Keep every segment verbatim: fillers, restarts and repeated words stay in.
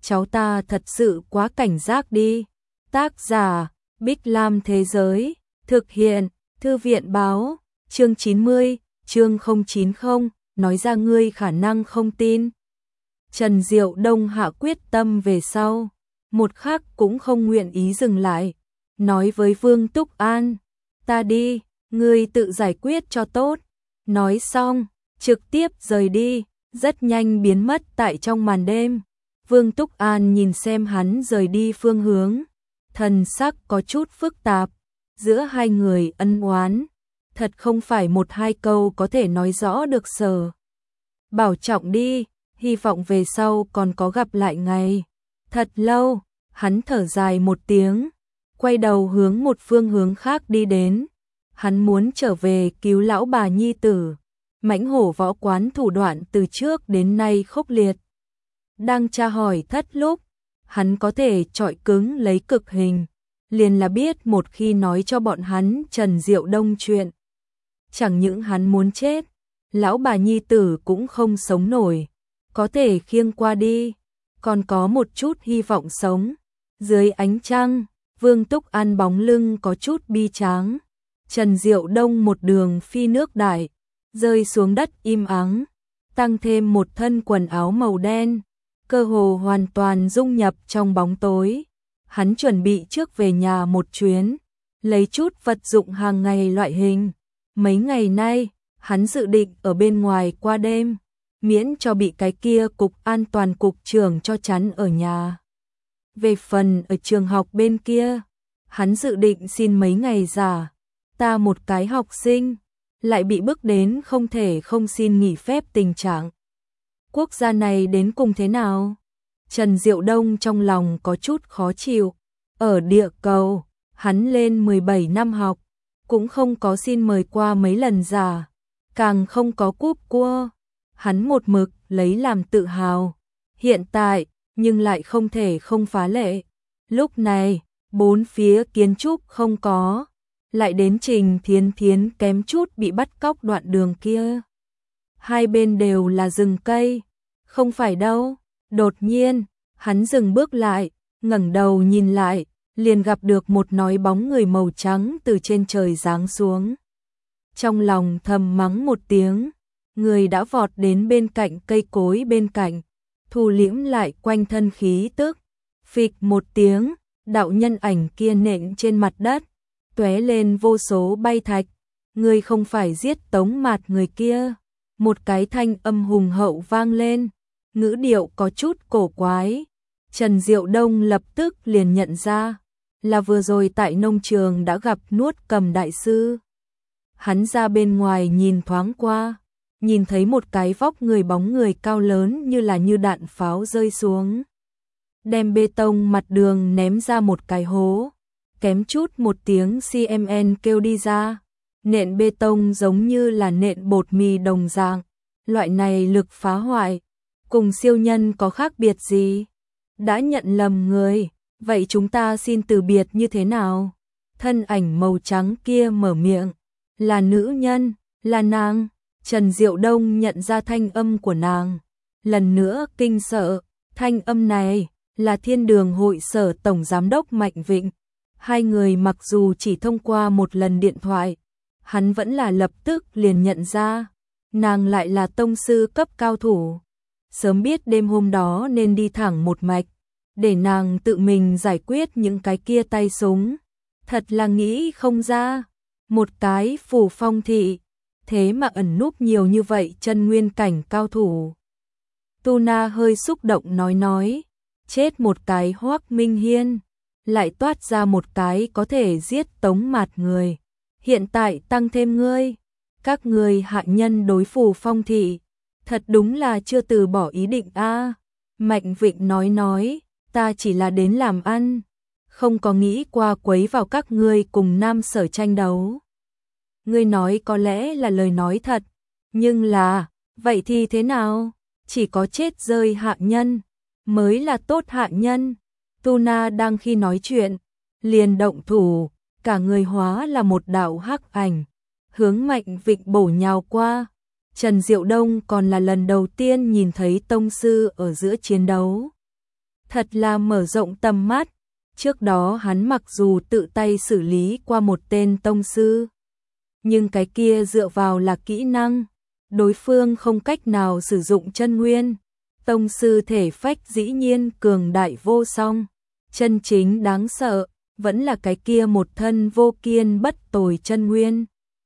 cháu ta thật sự quá cảnh giác đi. Tác giả, Bích Lam Thế Giới, thực hiện, Thư viện Báo, chương chín mươi, chương không chín không, nói ra ngươi khả năng không tin. Trần Diệu Đông hạ quyết tâm về sau, một khắc cũng không nguyện ý dừng lại, nói với Vương Túc An, ta đi, ngươi tự giải quyết cho tốt. Nói xong, trực tiếp rời đi, rất nhanh biến mất tại trong màn đêm. Vương Túc An nhìn xem hắn rời đi phương hướng, thần sắc có chút phức tạp, giữa hai người ân oán, thật không phải một hai câu có thể nói rõ được. Sở bảo trọng đi, hy vọng về sau còn có gặp lại ngày. Thật lâu, hắn thở dài một tiếng, quay đầu hướng một phương hướng khác đi đến. Hắn muốn trở về cứu lão bà nhi tử. Mãnh hổ võ quán thủ đoạn từ trước đến nay khốc liệt. Đang tra hỏi thất lúc, hắn có thể chọi cứng lấy cực hình, liền là biết một khi nói cho bọn hắn Trần Diệu Đông chuyện, chẳng những hắn muốn chết, lão bà nhi tử cũng không sống nổi, có thể khiêng qua đi, còn có một chút hy vọng sống. Dưới ánh trăng, Vương Túc An bóng lưng có chút bi tráng. Trần Diệu Đông một đường phi nước đại, rơi xuống đất im ắng, tăng thêm một thân quần áo màu đen, cơ hồ hoàn toàn dung nhập trong bóng tối. Hắn chuẩn bị trước về nhà một chuyến, lấy chút vật dụng hàng ngày loại hình. Mấy ngày nay, hắn dự định ở bên ngoài qua đêm, miễn cho bị cái kia cục an toàn cục trưởng cho chắn ở nhà. Về phần ở trường học bên kia, hắn dự định xin mấy ngày giả. Ta một cái học sinh, lại bị bức đến không thể không xin nghỉ phép tình trạng. Quốc gia này đến cùng thế nào? Trần Diệu Đông trong lòng có chút khó chịu. Ở địa cầu, hắn lên mười bảy năm học, cũng không có xin mời qua mấy lần giả, càng không có cúp cua. Hắn một mực lấy làm tự hào. Hiện tại, nhưng lại không thể không phá lệ. Lúc này, bốn phía kiến trúc không có. Lại đến Trình Thiến Thiến kém chút bị bắt cóc đoạn đường kia. Hai bên đều là rừng cây. Không phải đâu. Đột nhiên, hắn dừng bước lại, ngẩng đầu nhìn lại, liền gặp được một nói bóng người màu trắng từ trên trời giáng xuống. Trong lòng thầm mắng một tiếng, người đã vọt đến bên cạnh cây cối bên cạnh, thu liễm lại quanh thân khí tức. Phịch một tiếng, đạo nhân ảnh kia nện trên mặt đất, tóe lên vô số bay thạch. Ngươi không phải giết Tống Mạt người kia? Một cái thanh âm hùng hậu vang lên, ngữ điệu có chút cổ quái. Trần Diệu Đông lập tức liền nhận ra, là vừa rồi tại nông trường đã gặp Nuốt Cầm đại sư. Hắn ra bên ngoài nhìn thoáng qua, nhìn thấy một cái vóc người bóng người cao lớn như là như đạn pháo rơi xuống, đem bê tông mặt đường ném ra một cái hố. Kém chút một tiếng xê em en kêu đi ra. Nện bê tông giống như là nện bột mì đồng dạng. Loại này lực phá hoại, cùng siêu nhân có khác biệt gì? Đã nhận lầm người, vậy chúng ta xin từ biệt như thế nào? Thân ảnh màu trắng kia mở miệng, là nữ nhân, là nàng. Trần Diệu Đông nhận ra thanh âm của nàng, lần nữa kinh sợ. Thanh âm này là Thiên Đường Hội Sở Tổng Giám đốc Mạnh Vịnh. Hai người mặc dù chỉ thông qua một lần điện thoại, hắn vẫn là lập tức liền nhận ra, nàng lại là tông sư cấp cao thủ. Sớm biết đêm hôm đó nên đi thẳng một mạch, để nàng tự mình giải quyết những cái kia tay súng. Thật là nghĩ không ra, một cái Phủ Phong thị, thế mà ẩn núp nhiều như vậy chân nguyên cảnh cao thủ. Tu Na hơi xúc động nói nói, chết một cái Hoắc Minh Hiên, lại toát ra một cái có thể giết Tống Mạt người. Hiện tại tăng thêm ngươi, các ngươi hạ nhân đối Phủ Phong thị, thật đúng là chưa từ bỏ ý định a. Mạnh Vịnh nói nói, ta chỉ là đến làm ăn, không có nghĩ qua quấy vào các ngươi cùng Nam Sở tranh đấu. Ngươi nói có lẽ là lời nói thật, nhưng là, vậy thì thế nào? Chỉ có chết rơi hạ nhân mới là tốt hạ nhân. Tu Na đang khi nói chuyện, liền động thủ, cả người hóa là một đạo hắc ảnh, hướng Mạnh Vịnh bổ nhào qua. Trần Diệu Đông còn là lần đầu tiên nhìn thấy tông sư ở giữa chiến đấu. thật là mở rộng tầm mắt. Trước đó hắn mặc dù tự tay xử lý qua một tên tông sư, nhưng cái kia dựa vào là kỹ năng, đối phương không cách nào sử dụng chân nguyên. Tông sư thể phách dĩ nhiên cường đại vô song, chân chính đáng sợ vẫn là cái kia một thân vô kiên bất tồi chân nguyên.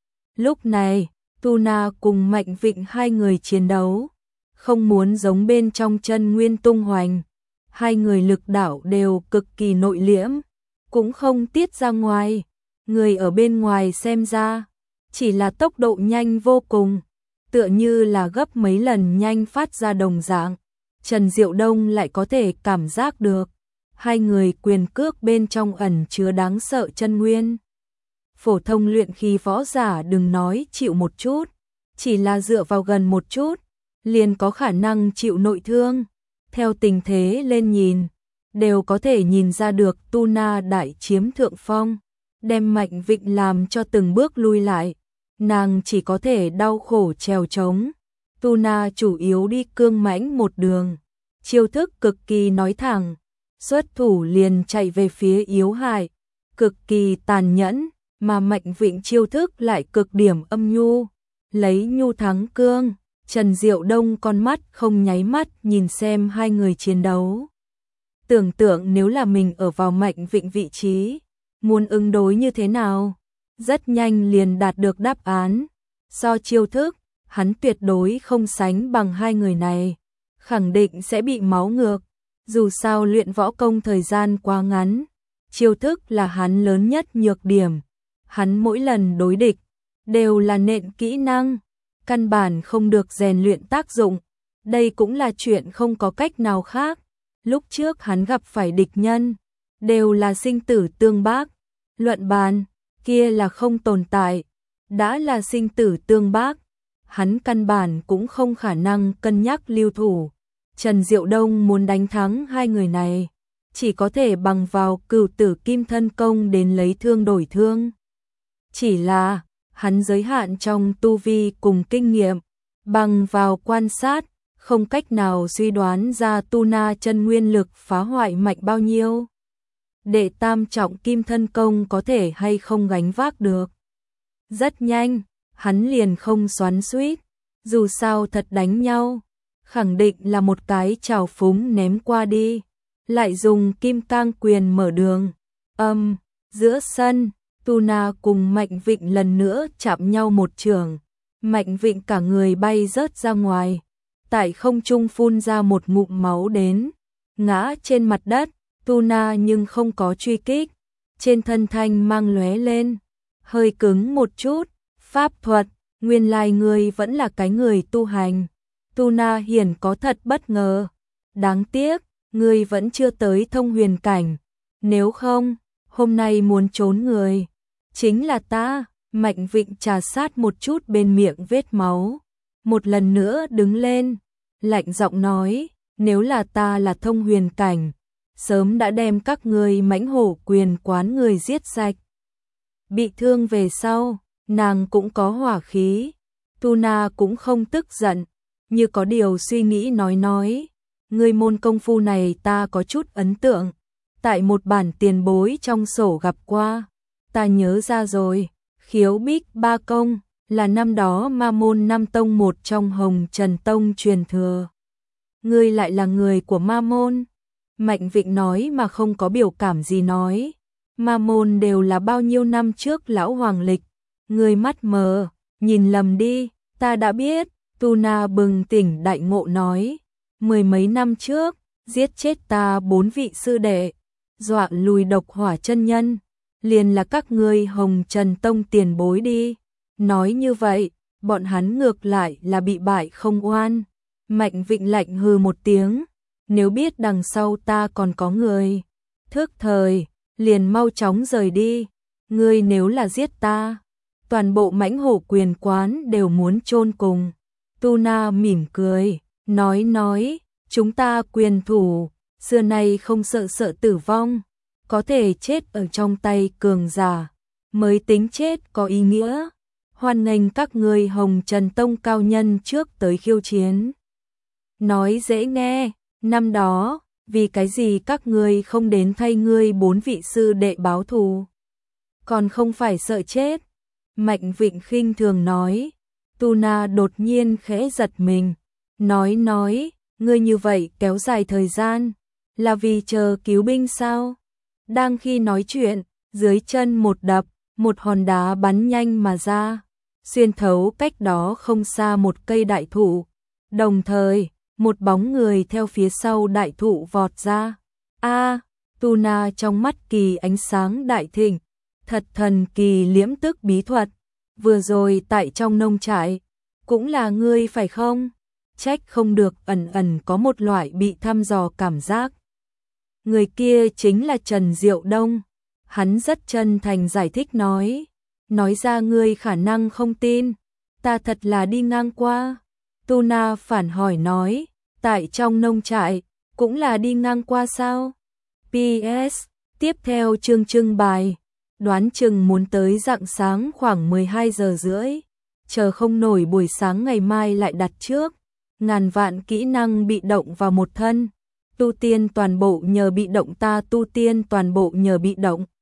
Lúc này, Tu Na cùng Mạnh Vịnh hai người chiến đấu, không muốn giống bên trong chân nguyên tung hoành. Hai người lực đạo đều cực kỳ nội liễm, cũng không tiết ra ngoài. Người ở bên ngoài xem ra, chỉ là tốc độ nhanh vô cùng, tựa như là gấp mấy lần nhanh phát ra đồng dạng. Trần Diệu Đông lại có thể cảm giác được, hai người quyền cước bên trong ẩn chứa đáng sợ chân nguyên. Phổ thông luyện khí võ giả đừng nói chịu một chút, chỉ là dựa vào gần một chút, liền có khả năng chịu nội thương. Theo tình thế lên nhìn, đều có thể nhìn ra được Tu Na đại chiếm thượng phong, đem Mạnh Vịnh làm cho từng bước lui lại. Nàng chỉ có thể đau khổ trèo trống. Tu Na chủ yếu đi cương mãnh một đường, chiêu thức cực kỳ nói thẳng, xuất thủ liền chạy về phía yếu hại, cực kỳ tàn nhẫn, mà Mạnh Vịnh chiêu thức lại cực điểm âm nhu, lấy nhu thắng cương. Trần Diệu Đông con mắt không nháy mắt nhìn xem hai người chiến đấu. Tưởng tượng nếu là mình ở vào Mạnh Vịnh vị trí, muốn ứng đối như thế nào? Rất nhanh liền đạt được đáp án. Do chiêu thức, hắn tuyệt đối không sánh bằng hai người này, khẳng định sẽ bị máu ngược. Dù sao luyện võ công thời gian quá ngắn, chiêu thức là hắn lớn nhất nhược điểm. Hắn mỗi lần đối địch, đều là nện kỹ năng, căn bản không được rèn luyện tác dụng. Đây cũng là chuyện không có cách nào khác. Lúc trước hắn gặp phải địch nhân, đều là sinh tử tương bác. Luận bàn, kia là không tồn tại. Đã là sinh tử tương bác, hắn căn bản cũng không khả năng cân nhắc lưu thủ. Trần Diệu Đông muốn đánh thắng hai người này, chỉ có thể bằng vào cửu tử kim thân công đến lấy thương đổi thương. Chỉ là, hắn giới hạn trong tu vi cùng kinh nghiệm, bằng vào quan sát, không cách nào suy đoán ra Tu Na chân nguyên lực phá hoại mạnh bao nhiêu. Đệ tam trọng kim thân công có thể hay không gánh vác được. Rất nhanh, hắn liền không xoắn xuýt, dù sao thật đánh nhau, khẳng định là một cái trào phúng ném qua đi, lại dùng kim cang quyền mở đường. Âm, giữa sân, Tu Na cùng Mạnh Vịnh lần nữa chạm nhau một trường, Mạnh Vịnh cả người bay rớt ra ngoài, tại không trung phun ra một ngụm máu đến, ngã trên mặt đất. Tu Na nhưng không có truy kích, trên thân thanh mang lóe lên, hơi cứng một chút, pháp thuật, nguyên lai người vẫn là cái người tu hành. Tu Na hiển có thật bất ngờ, đáng tiếc, người vẫn chưa tới thông huyền cảnh, nếu không, hôm nay muốn trốn người, chính là ta. Mạnh Vịnh trà sát một chút bên miệng vết máu, một lần nữa đứng lên, lạnh giọng nói, nếu là ta là thông huyền cảnh, sớm đã đem các ngươi mãnh hổ quyền quán người giết sạch. Bị thương về sau, nàng cũng có hỏa khí. Tu Na cũng không tức giận, như có điều suy nghĩ nói nói, ngươi môn công phu này ta có chút ấn tượng, tại một bản tiền bối trong sổ gặp qua, ta nhớ ra rồi, khiếu bích ba công, là năm đó ma môn năm tông một trong Hồng Trần Tông truyền thừa. Ngươi lại là người của ma môn. Mạnh Vịnh nói mà không có biểu cảm gì nói, ma môn đều là bao nhiêu năm trước lão hoàng lịch, người mắt mờ, nhìn lầm đi, ta đã biết. Tu Na bừng tỉnh đại ngộ nói, mười mấy năm trước, giết chết ta bốn vị sư đệ, dọa lùi độc hỏa chân nhân, liền là các ngươi Hồng Trần Tông tiền bối đi. Nói như vậy, bọn hắn ngược lại là bị bại không oan. Mạnh Vịnh lạnh hừ một tiếng, nếu biết đằng sau ta còn có người, thức thời, liền mau chóng rời đi. Ngươi nếu là giết ta, toàn bộ mãnh hổ quyền quán đều muốn chôn cùng. Tu Na mỉm cười, nói nói, chúng ta quyền thủ, xưa nay không sợ sợ tử vong, có thể chết ở trong tay cường giả, mới tính chết có ý nghĩa. Hoan nghênh các ngươi Hồng Trần Tông cao nhân trước tới khiêu chiến. Nói dễ nghe, năm đó, vì cái gì các ngươi không đến thay ngươi bốn vị sư đệ báo thù? Còn không phải sợ chết? Mạnh Vịnh khinh thường nói. Tu Na đột nhiên khẽ giật mình, nói nói, ngươi như vậy kéo dài thời gian, là vì chờ cứu binh sao? Đang khi nói chuyện, dưới chân một đập, một hòn đá bắn nhanh mà ra, xuyên thấu cách đó không xa một cây đại thụ. Đồng thời, một bóng người theo phía sau đại thụ vọt ra. A, Tu Na trong mắt kỳ ánh sáng đại thịnh, thật thần kỳ liễm tức bí thuật, vừa rồi tại trong nông trại, cũng là ngươi phải không? Trách không được, ẩn ẩn có một loại bị thăm dò cảm giác. Người kia chính là Trần Diệu Đông. Hắn rất chân thành giải thích nói, nói ra ngươi khả năng không tin, ta thật là đi ngang qua. Tu Na phản hỏi nói, tại trong nông trại, cũng là đi ngang qua sao? pê ét, tiếp theo chương trưng bày, đoán chừng muốn tới rạng sáng khoảng mười hai giờ rưỡi, chờ không nổi buổi sáng ngày mai lại đặt trước, ngàn vạn kỹ năng bị động vào một thân, tu tiên toàn bộ nhờ bị động ta tu tiên toàn bộ nhờ bị động.